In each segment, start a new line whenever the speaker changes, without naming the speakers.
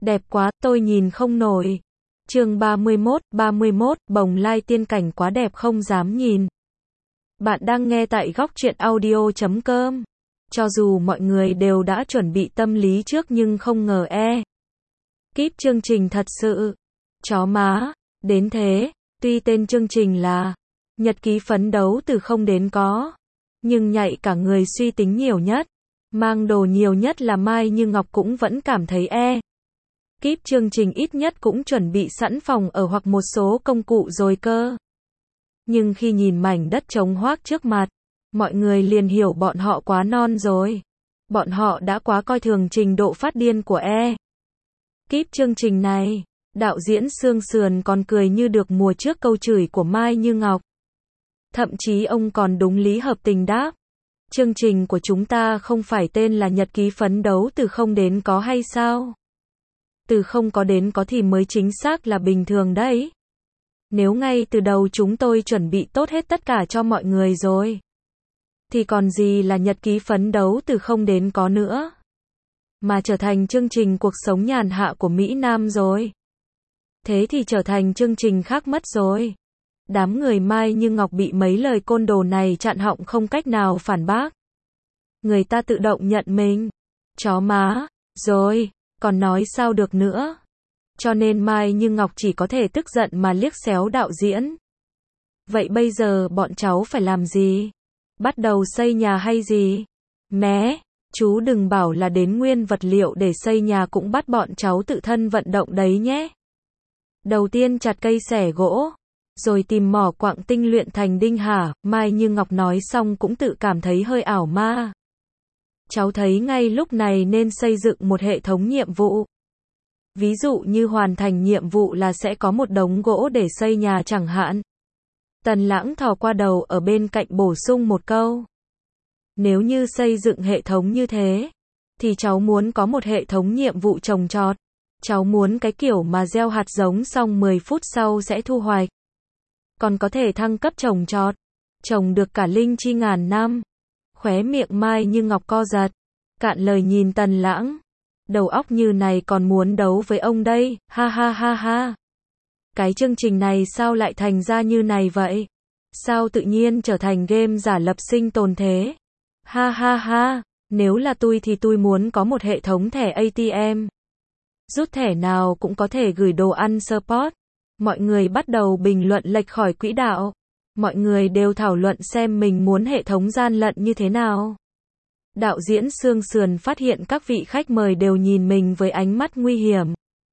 Đẹp quá, tôi nhìn không nổi. Chương 31, bồng lai tiên cảnh quá đẹp không dám nhìn. Bạn đang nghe tại góc truyện audio.com. Cho dù mọi người đều đã chuẩn bị tâm lý trước nhưng không ngờ kíp chương trình thật sự chó má đến thế. Tuy tên chương trình là Nhật ký phấn đấu từ không đến có, nhưng nhạy cả người suy tính nhiều nhất, mang đồ nhiều nhất là Mai Như Ngọc cũng vẫn cảm thấy kíp chương trình ít nhất cũng chuẩn bị sẵn phòng ở hoặc một số công cụ rồi cơ. Nhưng khi nhìn mảnh đất trống hoác trước mặt, mọi người liền hiểu bọn họ quá non rồi. Bọn họ đã quá coi thường trình độ phát điên của kíp chương trình này. Đạo diễn Sương Sườn còn cười như được mùa trước câu chửi của Mai Như Ngọc. Thậm chí ông còn đúng lý hợp tình đáp: chương trình của chúng ta không phải tên là Nhật ký phấn đấu từ không đến có hay sao? Từ không có đến có thì mới chính xác là bình thường đấy. Nếu ngay từ đầu chúng tôi chuẩn bị tốt hết tất cả cho mọi người rồi, thì còn gì là Nhật ký phấn đấu từ không đến có nữa, mà trở thành chương trình cuộc sống nhàn hạ của Mỹ Nam rồi. Thế thì trở thành chương trình khác mất rồi. Đám người Mai Như Ngọc bị mấy lời côn đồ này chặn họng không cách nào phản bác. Người ta tự động nhận mình chó má rồi, còn nói sao được nữa. Cho nên Mai Như Ngọc chỉ có thể tức giận mà liếc xéo đạo diễn. Vậy bây giờ bọn cháu phải làm gì? Bắt đầu xây nhà hay gì? Mé, chú đừng bảo là đến nguyên vật liệu để xây nhà cũng bắt bọn cháu tự thân vận động đấy nhé. Đầu tiên chặt cây xẻ gỗ, rồi tìm mỏ quặng tinh luyện thành đinh hả? Mai Như Ngọc nói xong cũng tự cảm thấy hơi ảo ma. Cháu thấy ngay lúc này nên xây dựng một hệ thống nhiệm vụ. Ví dụ như hoàn thành nhiệm vụ là sẽ có một đống gỗ để xây nhà chẳng hạn. Tần Lãng thò qua đầu ở bên cạnh bổ sung một câu. Nếu như xây dựng hệ thống như thế, thì cháu muốn có một hệ thống nhiệm vụ trồng trọt. Cháu muốn cái kiểu mà gieo hạt giống xong 10 phút sau sẽ thu hoạch. Còn có thể thăng cấp trồng trọt, trồng được cả linh chi ngàn năm. Khóe miệng Mai Như Ngọc co giật, cạn lời nhìn Tần Lãng. Đầu óc như này còn muốn đấu với ông đây, ha ha ha ha. Cái chương trình này sao lại thành ra như này vậy? Sao tự nhiên trở thành game giả lập sinh tồn thế? Ha ha ha, nếu là tôi thì tôi muốn có một hệ thống thẻ ATM. Rút thẻ nào cũng có thể gửi đồ ăn support. Mọi người bắt đầu bình luận lệch khỏi quỹ đạo. Mọi người đều thảo luận xem mình muốn hệ thống gian lận như thế nào. Đạo diễn Sương Sườn phát hiện các vị khách mời đều nhìn mình với ánh mắt nguy hiểm.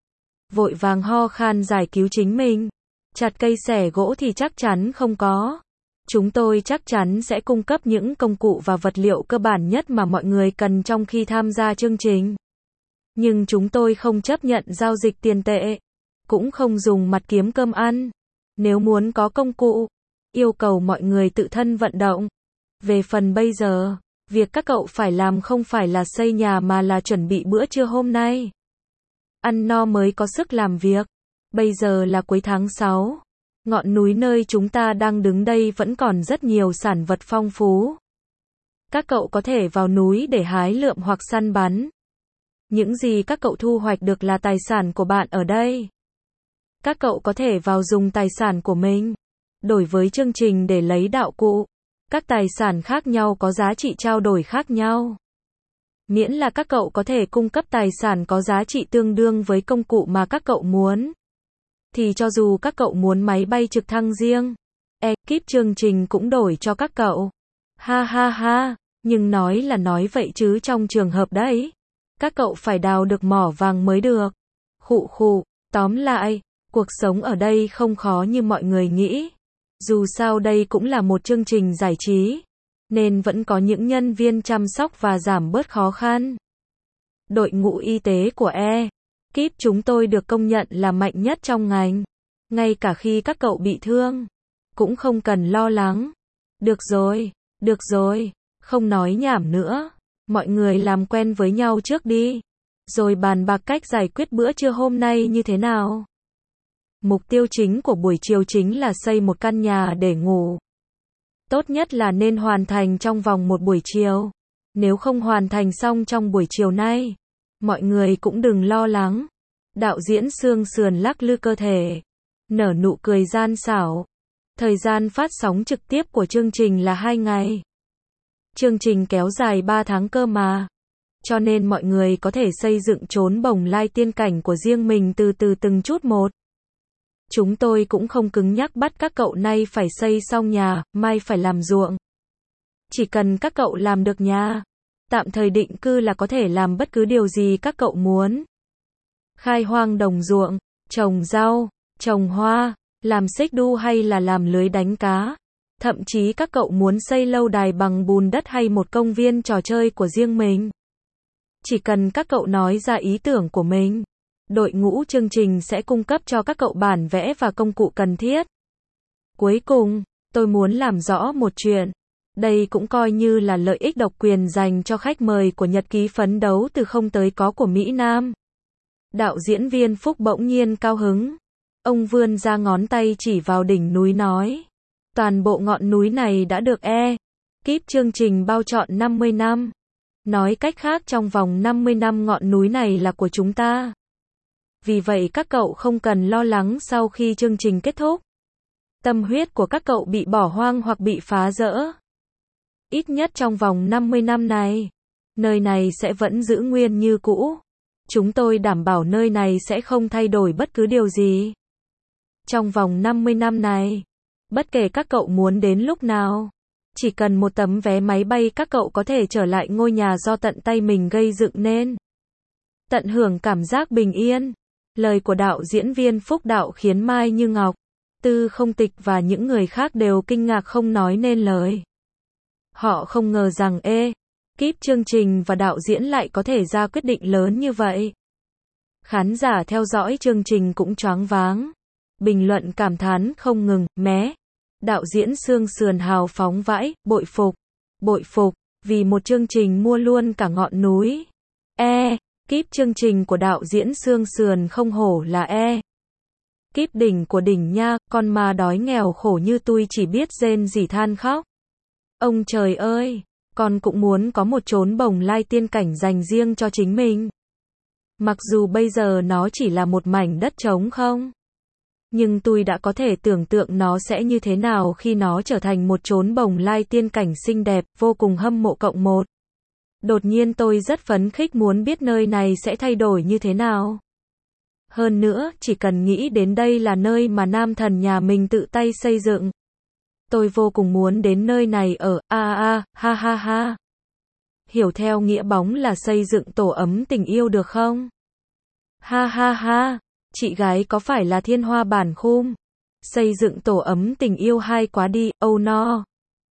Vội vàng ho khan giải cứu chính mình. Chặt cây xẻ gỗ thì chắc chắn không có. Chúng tôi chắc chắn sẽ cung cấp những công cụ và vật liệu cơ bản nhất mà mọi người cần trong khi tham gia chương trình. Nhưng chúng tôi không chấp nhận giao dịch tiền tệ, cũng không dùng mặt kiếm cơm ăn. Nếu muốn có công cụ, yêu cầu mọi người tự thân vận động. Về phần bây giờ, việc các cậu phải làm không phải là xây nhà mà là chuẩn bị bữa trưa hôm nay. Ăn no mới có sức làm việc. Bây giờ là cuối tháng 6. Ngọn núi nơi chúng ta đang đứng đây vẫn còn rất nhiều sản vật phong phú. Các cậu có thể vào núi để hái lượm hoặc săn bắn. Những gì các cậu thu hoạch được là tài sản của bạn ở đây. Các cậu có thể vào dùng tài sản của mình đổi với chương trình để lấy đạo cụ. Các tài sản khác nhau có giá trị trao đổi khác nhau. Miễn là các cậu có thể cung cấp tài sản có giá trị tương đương với công cụ mà các cậu muốn, thì cho dù các cậu muốn máy bay trực thăng riêng, kíp chương trình cũng đổi cho các cậu. Ha ha ha, nhưng nói là nói vậy chứ trong trường hợp đấy, các cậu phải đào được mỏ vàng mới được. Khụ khụ, tóm lại, cuộc sống ở đây không khó như mọi người nghĩ. Dù sao đây cũng là một chương trình giải trí, nên vẫn có những nhân viên chăm sóc và giảm bớt khó khăn. Đội ngũ y tế của kíp chúng tôi được công nhận là mạnh nhất trong ngành. Ngay cả khi các cậu bị thương, cũng không cần lo lắng. Được rồi, không nói nhảm nữa. Mọi người làm quen với nhau trước đi, rồi bàn bạc cách giải quyết bữa trưa hôm nay như thế nào. Mục tiêu chính của buổi chiều chính là xây một căn nhà để ngủ. Tốt nhất là nên hoàn thành trong vòng một buổi chiều. Nếu không hoàn thành xong trong buổi chiều nay, mọi người cũng đừng lo lắng. Đạo diễn xương sườn lắc lư cơ thể, nở nụ cười gian xảo. Thời gian phát sóng trực tiếp của chương trình là 2 ngày. Chương trình kéo dài 3 tháng cơ mà. Cho nên mọi người có thể xây dựng chốn bồng lai tiên cảnh của riêng mình từ từ từng chút một. Chúng tôi cũng không cứng nhắc bắt các cậu nay phải xây xong nhà, mai phải làm ruộng. Chỉ cần các cậu làm được nhà, tạm thời định cư là có thể làm bất cứ điều gì các cậu muốn. Khai hoang đồng ruộng, trồng rau, trồng hoa, làm xích đu hay là làm lưới đánh cá. Thậm chí các cậu muốn xây lâu đài bằng bùn đất hay một công viên trò chơi của riêng mình. Chỉ cần các cậu nói ra ý tưởng của mình, đội ngũ chương trình sẽ cung cấp cho các cậu bản vẽ và công cụ cần thiết. Cuối cùng, tôi muốn làm rõ một chuyện. Đây cũng coi như là lợi ích độc quyền dành cho khách mời của nhật ký phấn đấu từ không tới có của Mỹ Nam. Đạo diễn Viên Phúc bỗng nhiên cao hứng. Ông vươn ra ngón tay chỉ vào đỉnh núi nói. Toàn bộ ngọn núi này đã được kíp chương trình bao trọn 50 năm. Nói cách khác trong vòng 50 năm ngọn núi này là của chúng ta. Vì vậy các cậu không cần lo lắng sau khi chương trình kết thúc. Tâm huyết của các cậu bị bỏ hoang hoặc bị phá rỡ. Ít nhất trong vòng 50 năm này, nơi này sẽ vẫn giữ nguyên như cũ. Chúng tôi đảm bảo nơi này sẽ không thay đổi bất cứ điều gì. Trong vòng 50 năm này, bất kể các cậu muốn đến lúc nào, chỉ cần một tấm vé máy bay các cậu có thể trở lại ngôi nhà do tận tay mình gây dựng nên. Tận hưởng cảm giác bình yên. Lời của đạo diễn Viên Phúc Đạo khiến Mai Như Ngọc, Tư Không Tịch và những người khác đều kinh ngạc không nói nên lời. Họ không ngờ rằng kíp chương trình và đạo diễn lại có thể ra quyết định lớn như vậy. Khán giả theo dõi chương trình cũng choáng váng. Bình luận cảm thán không ngừng, đạo diễn xương sườn hào phóng vãi, bội phục, vì một chương trình mua luôn cả ngọn núi. Kíp chương trình của đạo diễn xương sườn không hổ là kíp đỉnh của đỉnh nha, con ma đói nghèo khổ như tôi chỉ biết rên rỉ than khóc. Ông trời ơi, con cũng muốn có một chốn bồng lai tiên cảnh dành riêng cho chính mình. Mặc dù bây giờ nó chỉ là một mảnh đất trống không, nhưng tôi đã có thể tưởng tượng nó sẽ như thế nào khi nó trở thành một chốn bồng lai tiên cảnh xinh đẹp, vô cùng hâm mộ cộng một. Đột nhiên tôi rất phấn khích muốn biết nơi này sẽ thay đổi như thế nào. Hơn nữa, chỉ cần nghĩ đến đây là nơi mà nam thần nhà mình tự tay xây dựng. Tôi vô cùng muốn đến nơi này ở, ha. Hiểu theo nghĩa bóng là xây dựng tổ ấm tình yêu được không? Ha, chị gái có phải là Thiên Hoa Bản Khum? Xây dựng tổ ấm tình yêu hay quá đi, no.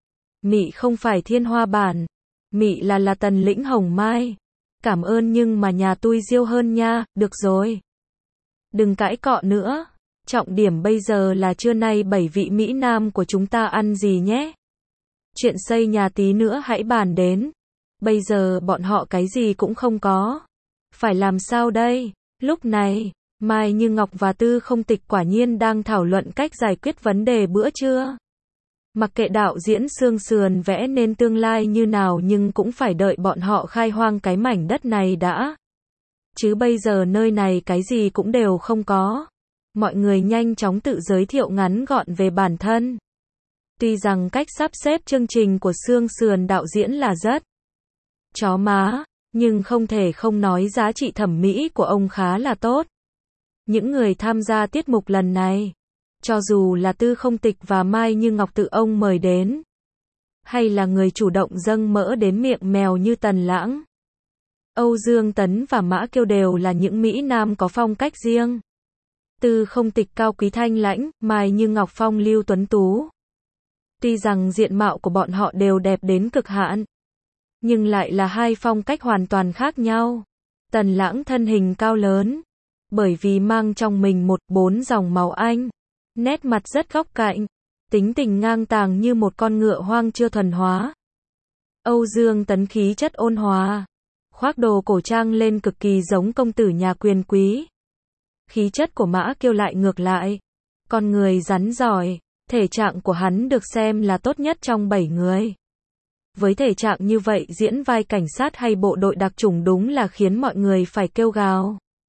Mị không phải Thiên Hoa Bản. Mị là Tần Lĩnh Hồng Mai. Cảm ơn nhưng mà nhà tôi diêu hơn nha, được rồi. Đừng cãi cọ nữa. Trọng điểm bây giờ là trưa nay 7 vị Mỹ Nam của chúng ta ăn gì nhé. Chuyện xây nhà tí nữa hãy bàn đến. Bây giờ bọn họ cái gì cũng không có. Phải làm sao đây? Lúc này, Mai Như Ngọc và Tư Không Tịch quả nhiên đang thảo luận cách giải quyết vấn đề bữa trưa. Mặc kệ đạo diễn xương sườn vẽ nên tương lai như nào nhưng cũng phải đợi bọn họ khai hoang cái mảnh đất này đã. Chứ bây giờ nơi này cái gì cũng đều không có. Mọi người nhanh chóng tự giới thiệu ngắn gọn về bản thân. Tuy rằng cách sắp xếp chương trình của xương sườn đạo diễn là rất chó má, nhưng không thể không nói giá trị thẩm mỹ của ông khá là tốt. Những người tham gia tiết mục lần này, cho dù là Tư Không Tịch và Mai Như Ngọc tự ông mời đến, hay là người chủ động dâng mỡ đến miệng mèo như Tần Lãng, Âu Dương Tấn và Mã Kiêu đều là những Mỹ Nam có phong cách riêng. Tư Không Tịch cao quý thanh lãnh, Mai Như Ngọc phong lưu tuấn tú. Tuy rằng diện mạo của bọn họ đều đẹp đến cực hạn, nhưng lại là hai phong cách hoàn toàn khác nhau. Tần Lãng thân hình cao lớn, bởi vì mang trong mình 4 dòng máu Anh, nét mặt rất góc cạnh, tính tình ngang tàng như một con ngựa hoang chưa thuần hóa. Âu Dương Tấn khí chất ôn hòa, khoác đồ cổ trang lên cực kỳ giống công tử nhà quyền quý. Khí chất của Mã Kiêu lại ngược lại, con người rắn giỏi, thể trạng của hắn được xem là tốt nhất trong 7 người. Với thể trạng như vậy diễn vai cảnh sát hay bộ đội đặc chủng đúng là khiến mọi người phải kêu gào.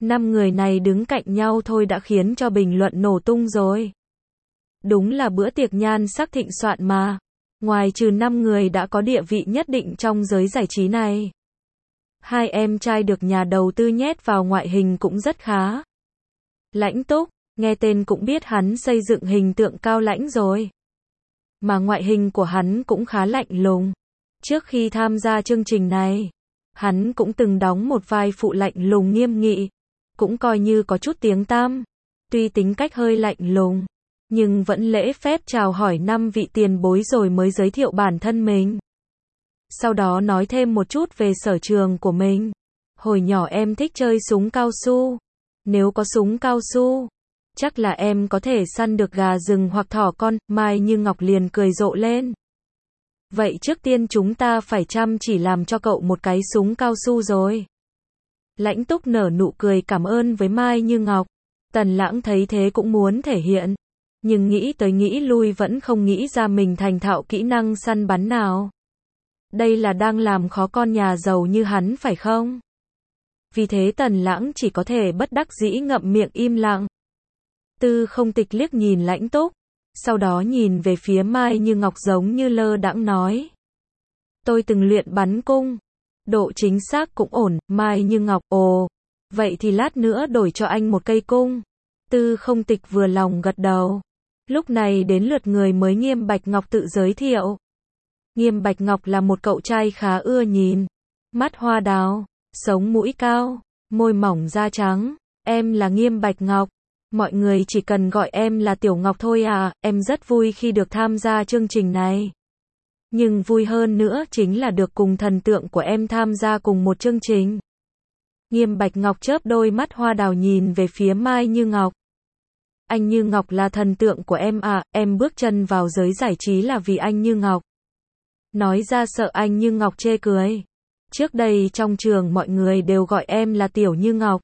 5 người này đứng cạnh nhau thôi đã khiến cho bình luận nổ tung rồi. Đúng là bữa tiệc nhan sắc thịnh soạn mà. Ngoài trừ 5 người đã có địa vị nhất định trong giới giải trí này. Hai em trai được nhà đầu tư nhét vào ngoại hình cũng rất khá. Lãnh Túc, nghe tên cũng biết hắn xây dựng hình tượng cao lãnh rồi. Mà ngoại hình của hắn cũng khá lạnh lùng. Trước khi tham gia chương trình này, hắn cũng từng đóng một vai phụ lạnh lùng nghiêm nghị. Cũng coi như có chút tiếng tăm. Tuy tính cách hơi lạnh lùng, nhưng vẫn lễ phép chào hỏi 5 vị tiền bối rồi mới giới thiệu bản thân mình. Sau đó nói thêm một chút về sở trường của mình. Hồi nhỏ em thích chơi súng cao su. Nếu có súng cao su, chắc là em có thể săn được gà rừng hoặc thỏ con. Mai Như Ngọc liền cười rộ lên. Vậy trước tiên chúng ta phải chăm chỉ làm cho cậu một cái súng cao su rồi. Lãnh Túc nở nụ cười cảm ơn với Mai Như Ngọc. Tần Lãng thấy thế cũng muốn thể hiện. Nhưng nghĩ tới nghĩ lui vẫn không nghĩ ra mình thành thạo kỹ năng săn bắn nào. Đây là đang làm khó con nhà giàu như hắn phải không? Vì thế Tần Lãng chỉ có thể bất đắc dĩ ngậm miệng im lặng. Tư Không Tịch liếc nhìn Lãnh Túc, sau đó nhìn về phía Mai Như Ngọc giống như lơ đãng nói. Tôi từng luyện bắn cung. Độ chính xác cũng ổn. Mai Như Ngọc, ồ, vậy thì lát nữa đổi cho anh một cây cung. Tư Không Tịch vừa lòng gật đầu. Lúc này đến lượt người mới Nghiêm Bạch Ngọc tự giới thiệu. Nghiêm Bạch Ngọc là một cậu trai khá ưa nhìn. Mắt hoa đào, sống mũi cao, môi mỏng da trắng. Em là Nghiêm Bạch Ngọc. Mọi người chỉ cần gọi em là Tiểu Ngọc thôi à, em rất vui khi được tham gia chương trình này. Nhưng vui hơn nữa chính là được cùng thần tượng của em tham gia cùng một chương trình. Nghiêm Bạch Ngọc chớp đôi mắt hoa đào nhìn về phía Mai Như Ngọc. Anh Như Ngọc là thần tượng của em à, em bước chân vào giới giải trí là vì anh Như Ngọc. Nói ra sợ anh Như Ngọc chê cười. Trước đây trong trường mọi người đều gọi em là Tiểu Như Ngọc.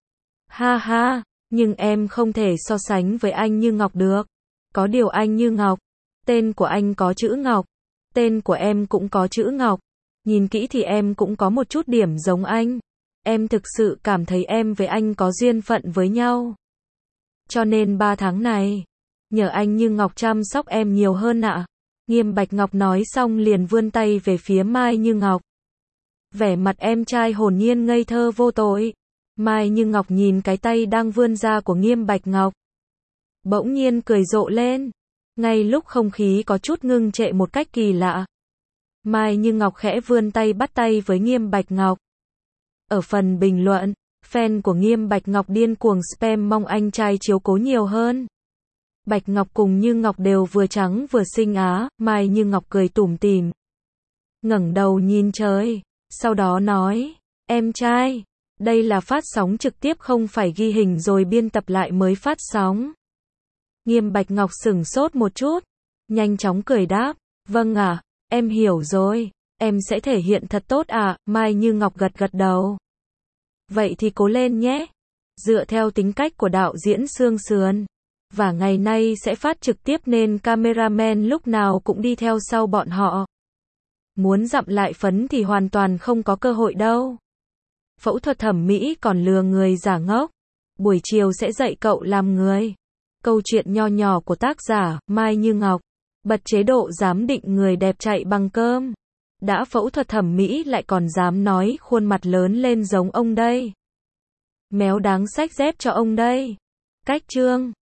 Ha ha, nhưng em không thể so sánh với anh Như Ngọc được. Có điều anh Như Ngọc, tên của anh có chữ Ngọc. Tên của em cũng có chữ Ngọc. Nhìn kỹ thì em cũng có một chút điểm giống anh. Em thực sự cảm thấy em với anh có duyên phận với nhau. Cho nên 3 tháng này, nhờ anh Như Ngọc chăm sóc em nhiều hơn ạ. Nghiêm Bạch Ngọc nói xong liền vươn tay về phía Mai Như Ngọc. Vẻ mặt em trai hồn nhiên ngây thơ vô tội. Mai Như Ngọc nhìn cái tay đang vươn ra của Nghiêm Bạch Ngọc. Bỗng nhiên cười rộ lên. Ngay lúc không khí có chút ngưng trệ một cách kỳ lạ. Mai Như Ngọc khẽ vươn tay bắt tay với Nghiêm Bạch Ngọc. Ở phần bình luận, fan của Nghiêm Bạch Ngọc điên cuồng spam mong anh trai chiếu cố nhiều hơn. Bạch Ngọc cùng Như Ngọc đều vừa trắng vừa xinh á. Mai Như Ngọc cười tủm tỉm, ngẩng đầu nhìn trời, sau đó nói, em trai, đây là phát sóng trực tiếp không phải ghi hình rồi biên tập lại mới phát sóng. Nghiêm Bạch Ngọc sửng sốt một chút, nhanh chóng cười đáp, vâng ạ, em hiểu rồi, em sẽ thể hiện thật tốt ạ. Mai Như Ngọc gật gật đầu. Vậy thì cố lên nhé. Dựa theo tính cách của đạo diễn Sương Sườn, và ngày nay sẽ phát trực tiếp nên cameraman lúc nào cũng đi theo sau bọn họ. Muốn dặm lại phấn thì hoàn toàn không có cơ hội đâu. Phẫu thuật thẩm mỹ còn lừa người giả ngốc. Buổi chiều sẽ dạy cậu làm người. Câu chuyện nho nhỏ của tác giả Mai Như Ngọc. Bật chế độ giám định người đẹp chạy bằng cơm. Đã phẫu thuật thẩm mỹ lại còn dám nói khuôn mặt lớn lên giống ông đây. Méo đáng xách dép cho ông đây. Cách chương